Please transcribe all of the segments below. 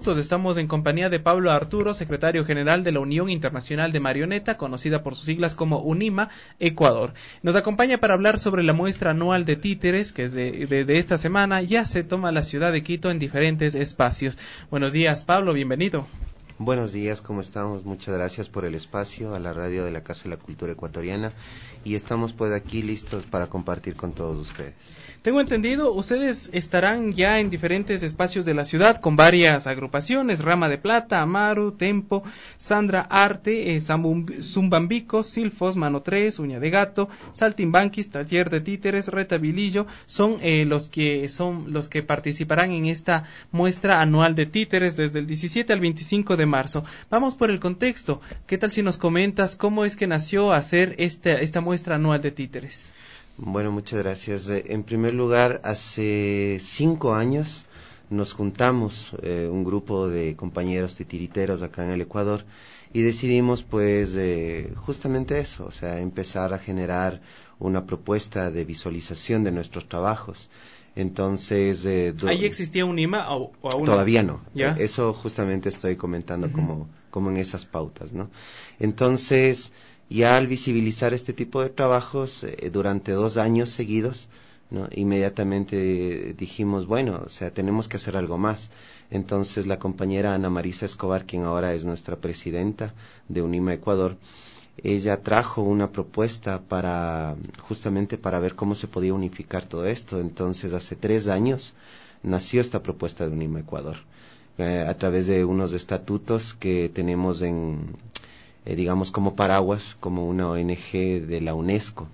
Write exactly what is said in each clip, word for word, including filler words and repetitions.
Estamos en compañía de Pablo Arturo, secretario general de la Unión Internacional de Marioneta, conocida por sus siglas como UNIMA, Ecuador. Nos acompaña para hablar sobre la muestra anual de títeres, que desde, desde esta semana ya se toma la ciudad de Quito en diferentes espacios. Buenos días, Pablo, bienvenido. Buenos días, ¿cómo estamos? Muchas gracias por el espacio a la radio de la Casa de la Cultura Ecuatoriana y estamos pues aquí listos para compartir con todos ustedes. Tengo entendido, ustedes estarán ya en diferentes espacios de la ciudad con varias agrupaciones: Rama de Plata, Amaru, Tempo, Sandra Arte, eh, Zumbambico, Silfos, Mano tres, Uña de Gato, Saltimbanquis, Taller de Títeres, Retabilillo, son eh, los que son los que participarán en esta muestra anual de títeres desde el diecisiete al veinticinco de marzo. Vamos por el contexto. ¿Qué tal si nos comentas cómo es que nació hacer esta, esta muestra anual de títeres? Bueno, muchas gracias. En primer lugar, hace cinco años nos juntamos, eh, un grupo de compañeros titiriteros acá en el Ecuador, y decidimos pues eh, justamente eso, o sea, empezar a generar una propuesta de visualización de nuestros trabajos. Entonces, eh, do... ¿ahí existía UNIMA o, o aún todavía no? ¿Ya? Eh, eso justamente estoy comentando uh-huh. como, como en esas pautas, ¿no? Entonces, ya al visibilizar este tipo de trabajos eh, durante dos años seguidos, ¿no? Inmediatamente dijimos, bueno, o sea, tenemos que hacer algo más. Entonces la compañera Ana Marisa Escobar, quien ahora es nuestra presidenta de UNIMA Ecuador, ella trajo una propuesta para, justamente para ver cómo se podía unificar todo esto. Entonces hace tres años nació esta propuesta de UNIMA Ecuador, eh, a través de unos estatutos que tenemos en... Eh, digamos como paraguas, como una O N G de la UNESCO.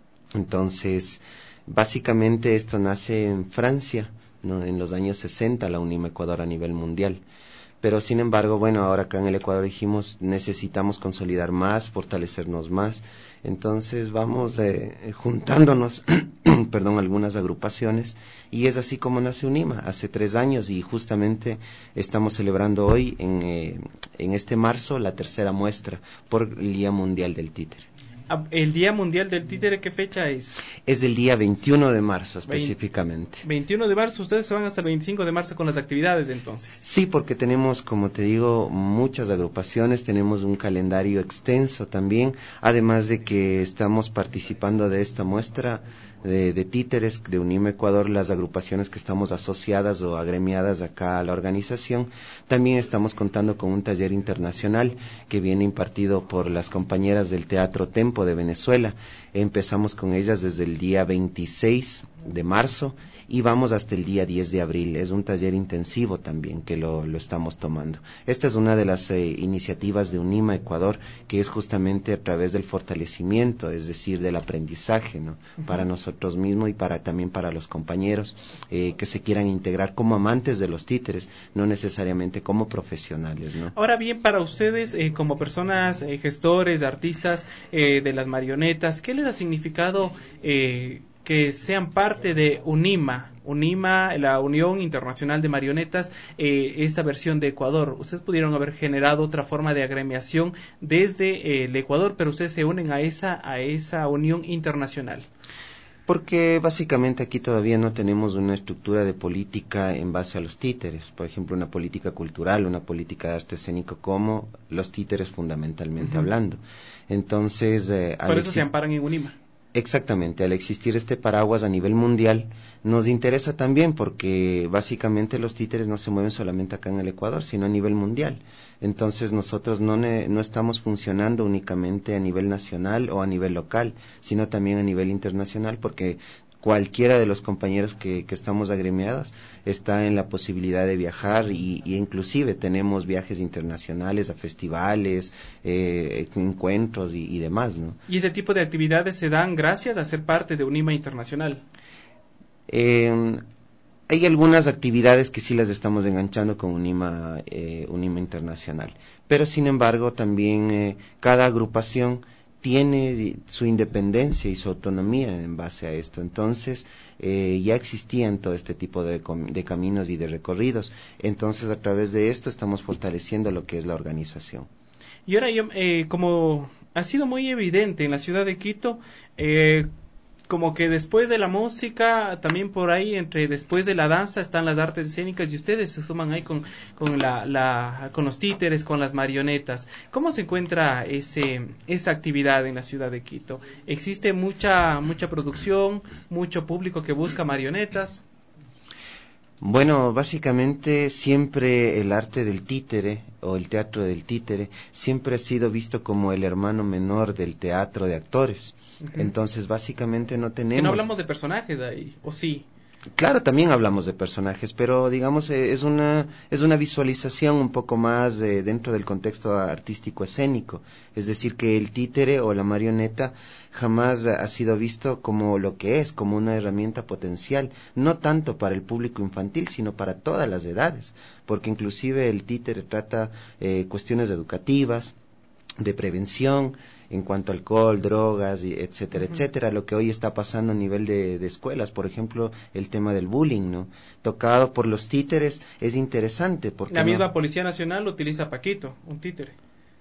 Entonces, básicamente esto nace en Francia, ¿no? En los años sesenta, la UNIMA Ecuador a nivel mundial. Pero sin embargo, bueno, ahora acá en el Ecuador dijimos, necesitamos consolidar más, fortalecernos más. Entonces vamos eh, juntándonos, perdón, algunas agrupaciones, y es así como nace UNIMA, hace tres años, y justamente estamos celebrando hoy, en, eh, en este marzo, la tercera muestra por el Día Mundial del Títere. ¿El Día Mundial del Títere qué fecha es? Es el día veintiuno de marzo específicamente. veintiuno de marzo, ustedes se van hasta el veinticinco de marzo con las actividades entonces. Sí, porque tenemos, como te digo, muchas agrupaciones, tenemos un calendario extenso también, además de que estamos participando de esta muestra de, de títeres de UNIMA Ecuador, las agrupaciones que estamos asociadas o agremiadas acá a la organización. También estamos contando con un taller internacional que viene impartido por las compañeras del Teatro Tempo de Venezuela. Empezamos con ellas desde el día veintiséis de marzo y vamos hasta el día diez de abril. Es un taller intensivo también que lo, lo estamos tomando. Esta es una de las eh, iniciativas de UNIMA Ecuador, que es justamente a través del fortalecimiento, es decir, del aprendizaje, ¿no? Uh-huh. Para nosotros mismos y para también para los compañeros eh, que se quieran integrar como amantes de los títeres, no necesariamente como profesionales, ¿no? Ahora bien, para ustedes eh, como personas, eh, gestores, artistas eh, de las marionetas, ¿qué les ha significado eh, que sean parte de UNIMA, UNIMA, la Unión Internacional de Marionetas, eh, esta versión de Ecuador? Ustedes pudieron haber generado otra forma de agremiación desde eh, el Ecuador, pero ustedes se unen a esa, a esa unión internacional. Porque básicamente aquí todavía no tenemos una estructura de política en base a los títeres, por ejemplo una política cultural, una política de arte escénico como los títeres fundamentalmente uh-huh. hablando. Entonces, eh, por eso exist- se amparan en UNIMA. Exactamente, al existir este paraguas a nivel mundial, nos interesa también porque básicamente los títeres no se mueven solamente acá en el Ecuador, sino a nivel mundial. Entonces nosotros no, ne, no estamos funcionando únicamente a nivel nacional o a nivel local, sino también a nivel internacional, porque cualquiera de los compañeros que, que estamos agremiados está en la posibilidad de viajar y, y inclusive tenemos viajes internacionales a festivales, eh, encuentros y, y demás, ¿no? ¿Y ese tipo de actividades se dan gracias a ser parte de UNIMA Internacional? Eh, hay algunas actividades que sí las estamos enganchando con UNIMA, eh, UNIMA Internacional, pero sin embargo también eh, cada agrupación tiene su independencia y su autonomía en base a esto. Entonces, eh, ya existían todo este tipo de, de caminos y de recorridos. Entonces, a través de esto estamos fortaleciendo lo que es la organización. Y ahora, yo, eh, como ha sido muy evidente en la ciudad de Quito, eh, como que después de la música, también por ahí, entre después de la danza, están las artes escénicas y ustedes se suman ahí con, con, la, la, con los títeres, con las marionetas. ¿Cómo se encuentra ese, esa actividad en la ciudad de Quito? ¿Existe mucha, mucha producción, mucho público que busca marionetas? Bueno, básicamente siempre el arte del títere o el teatro del títere siempre ha sido visto como el hermano menor del teatro de actores. Uh-huh. Entonces, básicamente no tenemos... Que no hablamos de personajes ahí, ¿o sí? Claro, también hablamos de personajes, pero digamos eh, es una es una visualización un poco más eh, dentro del contexto artístico escénico, es decir, que el títere o la marioneta jamás ha sido visto como lo que es, como una herramienta potencial, no tanto para el público infantil, sino para todas las edades, porque inclusive el títere trata eh, cuestiones educativas, de prevención en cuanto a alcohol, drogas, y etcétera, uh-huh. etcétera, lo que hoy está pasando a nivel de, de escuelas, por ejemplo, el tema del bullying, ¿no? Tocado por los títeres es interesante porque la misma no... Policía Nacional utiliza Paquito, un títere.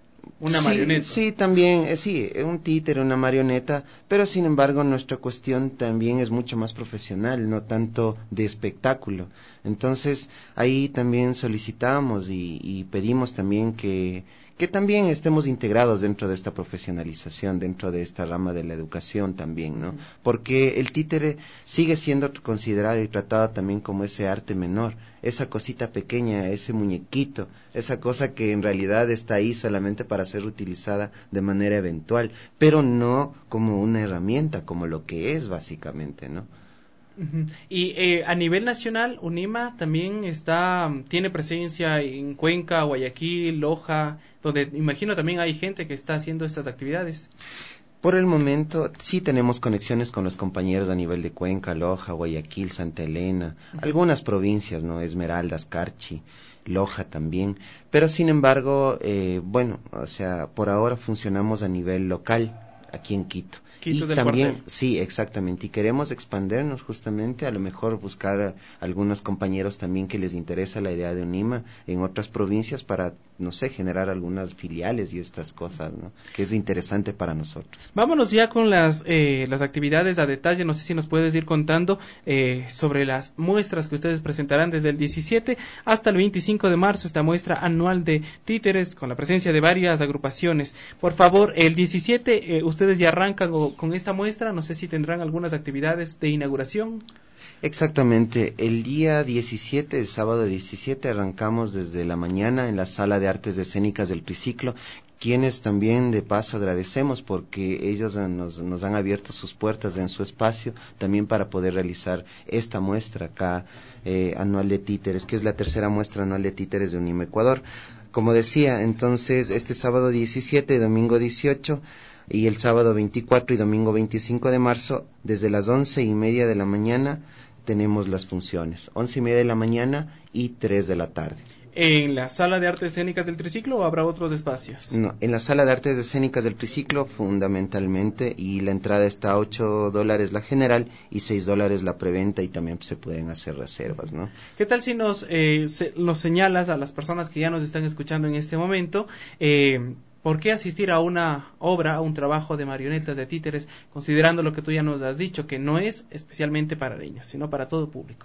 Una sí, marioneta. Sí, también, eh, sí, un títere, una marioneta, pero sin embargo nuestra cuestión también es mucho más profesional, no tanto de espectáculo. Entonces, ahí también solicitamos y, y pedimos también que, que también estemos integrados dentro de esta profesionalización, dentro de esta rama de la educación también, ¿no? Porque el títere sigue siendo considerado y tratado también como ese arte menor, esa cosita pequeña, ese muñequito, esa cosa que en realidad está ahí solamente para ser utilizada de manera eventual, pero no como una herramienta, como lo que es básicamente, ¿no? Uh-huh. Y eh, a nivel nacional, UNIMA también está, tiene presencia en Cuenca, Guayaquil, Loja, donde imagino también hay gente que está haciendo estas actividades. Por el momento sí tenemos conexiones con los compañeros a nivel de Cuenca, Loja, Guayaquil, Santa Elena, uh-huh. algunas provincias, ¿no? Esmeraldas, Carchi, Loja también, pero sin embargo, eh, bueno, o sea, por ahora funcionamos a nivel local, aquí en Quito. Quito y del también, cuartel. Sí, exactamente, y queremos expandernos justamente, a lo mejor buscar a algunos compañeros también que les interesa la idea de UNIMA en otras provincias para, no sé, generar algunas filiales y estas cosas, ¿no? Que es interesante para nosotros. Vámonos ya con las eh, las actividades a detalle, no sé si nos puedes ir contando eh, sobre las muestras que ustedes presentarán desde el diecisiete hasta el veinticinco de marzo, esta muestra anual de títeres con la presencia de varias agrupaciones. Por favor, el diecisiete eh, ustedes ya arrancan o, con esta muestra, no sé si tendrán algunas actividades de inauguración. Exactamente, el día diecisiete, el sábado diecisiete, arrancamos desde la mañana en la Sala de Artes Escénicas del Triciclo, quienes también de paso agradecemos porque ellos nos, nos han abierto sus puertas en su espacio también para poder realizar esta muestra acá eh, anual de títeres, que es la tercera muestra anual de títeres de UNIMA Ecuador. Como decía, entonces este sábado diecisiete, domingo dieciocho y el sábado veinticuatro y domingo veinticinco de marzo, desde las once y media de la mañana tenemos las funciones, once y media de la mañana y tres de la tarde. ¿En la Sala de Artes Escénicas del Triciclo o habrá otros espacios? No, en la Sala de Artes Escénicas del Triciclo fundamentalmente, y la entrada está a ocho dólares la general y seis dólares la preventa, y también se pueden hacer reservas, ¿no? ¿Qué tal si nos, eh, se, nos señalas a las personas que ya nos están escuchando en este momento, eh, por qué asistir a una obra, a un trabajo de marionetas, de títeres, considerando lo que tú ya nos has dicho, que no es especialmente para niños, sino para todo público?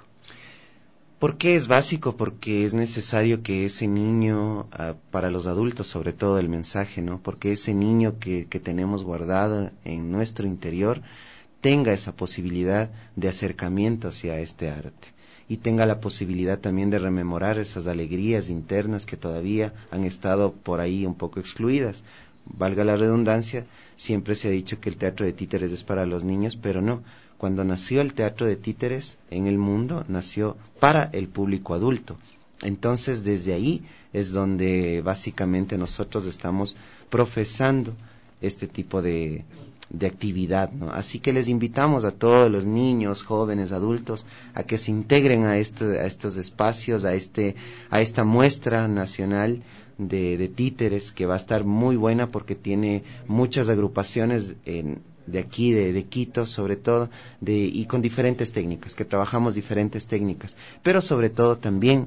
¿Por qué es básico? Porque es necesario que ese niño, uh, para los adultos sobre todo el mensaje, ¿no? Porque ese niño que, que tenemos guardado en nuestro interior tenga esa posibilidad de acercamiento hacia este arte y tenga la posibilidad también de rememorar esas alegrías internas que todavía han estado por ahí un poco excluidas. Valga la redundancia, siempre se ha dicho que el teatro de títeres es para los niños, pero no. Cuando nació el teatro de títeres en el mundo, nació para el público adulto. Entonces, desde ahí es donde básicamente nosotros estamos profesando este tipo de, de actividad, ¿no? Así que les invitamos a todos los niños, jóvenes, adultos, a que se integren a, este, a estos espacios, a, este, a esta muestra nacional de, de títeres, que va a estar muy buena porque tiene muchas agrupaciones en de aquí, de, de Quito, sobre todo, de, y con diferentes técnicas, que trabajamos diferentes técnicas, pero sobre todo también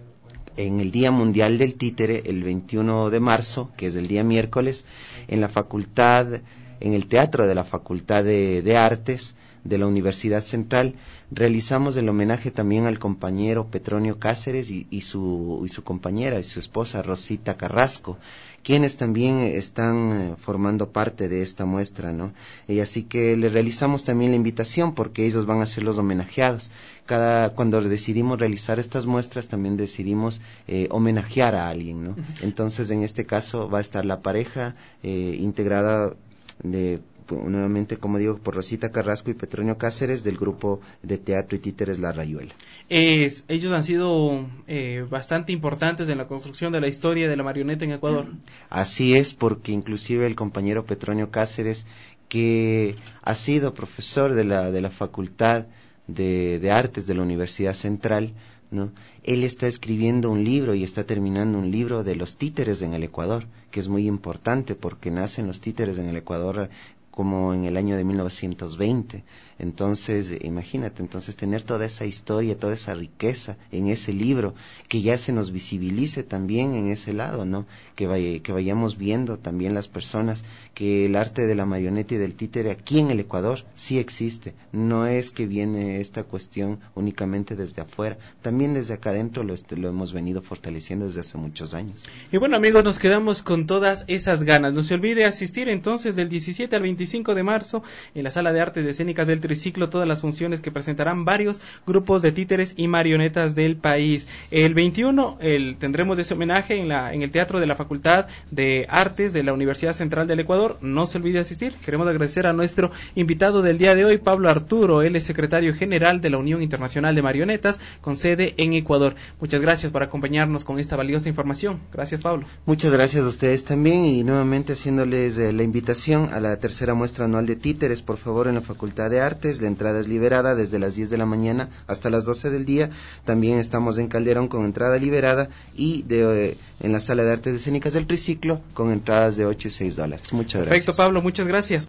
en el Día Mundial del Títere, el veintiuno de marzo, que es el día miércoles, en la facultad, en el Teatro de la Facultad de, de Artes, de la Universidad Central, realizamos el homenaje también al compañero Petronio Cáceres y, y, su, y su compañera y su esposa Rosita Carrasco, quienes también están formando parte de esta muestra, ¿no? Y así que les realizamos también la invitación porque ellos van a ser los homenajeados. Cada, cuando decidimos realizar estas muestras también decidimos eh, homenajear a alguien, ¿no? Entonces en este caso va a estar la pareja eh, integrada de nuevamente, como digo, por Rosita Carrasco y Petronio Cáceres del grupo de teatro y títeres La Rayuela. Es, ellos han sido eh, bastante importantes en la construcción de la historia de la marioneta en Ecuador. Así es, porque inclusive el compañero Petronio Cáceres, que ha sido profesor de la, de la Facultad de, de Artes de la Universidad Central, ¿no? Él está escribiendo un libro y está terminando un libro de los títeres en el Ecuador, que es muy importante porque nacen los títeres en el Ecuador como en el año de mil novecientos veinte. Entonces, imagínate, entonces tener toda esa historia, toda esa riqueza en ese libro, que ya se nos visibilice también en ese lado, ¿no? Que, vaya, que vayamos viendo también las personas que el arte de la marioneta y del títere aquí en el Ecuador sí existe. No es que viene esta cuestión únicamente desde afuera, también desde acá adentro lo, este, lo hemos venido fortaleciendo desde hace muchos años. Y bueno, amigos, nos quedamos con todas esas ganas. No se olvide asistir entonces del diecisiete al veinticinco de marzo en la Sala de Artes Escénicas del Triciclo, todas las funciones que presentarán varios grupos de títeres y marionetas del país. El veintiuno el, tendremos ese homenaje en, la, en el Teatro de la Facultad de Artes de la Universidad Central del Ecuador. No se olvide asistir. Queremos agradecer a nuestro invitado del día de hoy, Pablo Arturo. Él es secretario general de la Unión Internacional de Marionetas con sede en Ecuador. Muchas gracias por acompañarnos con esta valiosa información. Gracias, Pablo. Muchas gracias a ustedes también y nuevamente haciéndoles eh, la invitación a la tercera muestra anual de títeres, por favor, en la Facultad de Artes. La entrada es liberada desde las diez de la mañana hasta las doce del día. También estamos en Calderón con entrada liberada y de, eh, en la Sala de Artes Escénicas del Triciclo con entradas de ocho y seis dólares. Muchas gracias. Perfecto, Pablo, muchas gracias.